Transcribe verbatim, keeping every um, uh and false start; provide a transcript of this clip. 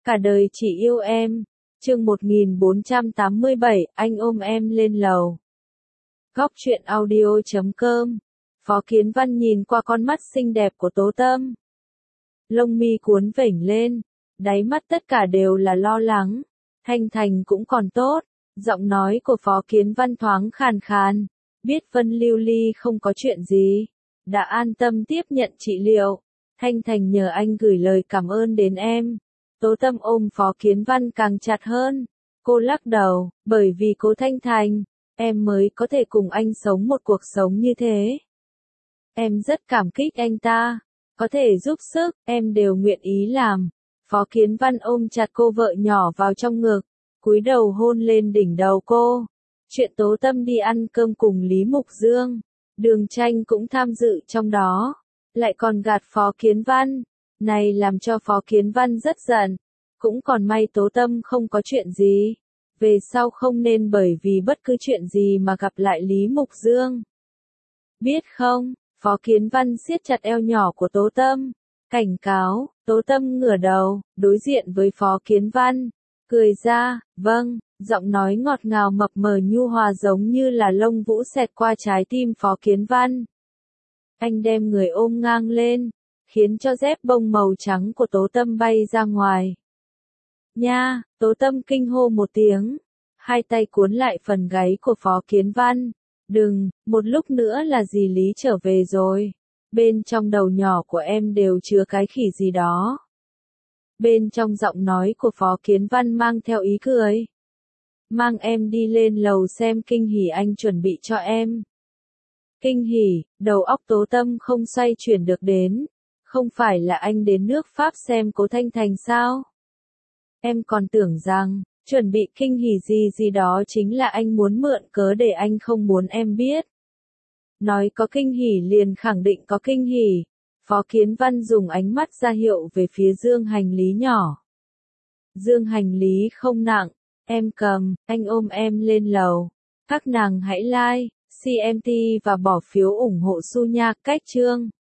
Cả đời chỉ yêu em. Chương một nghìn bốn trăm tám mươi bảy, anh ôm em lên lầu. Góc truyện audio chấm com. Phó Kiến Văn nhìn qua con mắt xinh đẹp của Tố Tâm. Lông mi cuốn vểnh lên, đáy mắt tất cả đều là lo lắng. Thanh Thành cũng còn tốt, giọng nói của Phó Kiến Văn thoáng khàn khàn. Biết Vân Lưu Ly không có chuyện gì, đã an tâm tiếp nhận trị liệu. Thanh Thành nhờ anh gửi lời cảm ơn đến em. Tố Tâm ôm Phó Kiến Văn càng chặt hơn. Cô lắc đầu, bởi vì cô Thanh Thành, em mới có thể cùng anh sống một cuộc sống như thế. Em rất cảm kích anh ta, có thể giúp sức, em đều nguyện ý làm. Phó Kiến Văn ôm chặt cô vợ nhỏ vào trong ngực, cúi đầu hôn lên đỉnh đầu cô. Chuyện Tố Tâm đi ăn cơm cùng Lý Mục Dương, Đường Tranh cũng tham dự trong đó, lại còn gạt Phó Kiến Văn. Này làm cho Phó Kiến Văn rất giận. Cũng còn may Tố Tâm không có chuyện gì. Về sau không nên bởi vì bất cứ chuyện gì mà gặp lại Lý Mục Dương. Biết không? Phó Kiến Văn siết chặt eo nhỏ của Tố Tâm. Cảnh cáo. Tố Tâm ngửa đầu, đối diện với Phó Kiến Văn. Cười ra, vâng, giọng nói ngọt ngào mập mờ nhu hòa giống như là lông vũ xẹt qua trái tim Phó Kiến Văn. Anh đem người ôm ngang lên, khiến cho dép bông màu trắng của Tố Tâm bay ra ngoài. Nha, Tố Tâm kinh hô một tiếng, hai tay cuốn lại phần gáy của Phó Kiến Văn. Đừng, một lúc nữa là dì Lý trở về rồi. Bên trong đầu nhỏ của em đều chứa cái khỉ gì đó. Bên trong giọng nói của Phó Kiến Văn mang theo ý cười. Mang em đi lên lầu xem kinh hỉ anh chuẩn bị cho em. Kinh hỉ, đầu óc Tố Tâm không xoay chuyển được đến. Không phải là anh đến nước Pháp xem Cố Thanh Thành sao? Em còn tưởng rằng, chuẩn bị kinh hỉ gì gì đó chính là anh muốn mượn cớ để anh không muốn em biết. Nói có kinh hỉ liền khẳng định có kinh hỉ. Phó Kiến Văn dùng ánh mắt ra hiệu về phía dương hành lý nhỏ. Dương hành lý không nặng, em cầm, anh ôm em lên lầu. Các nàng hãy like, xê em tê và bỏ phiếu ủng hộ Su Nha cách chương.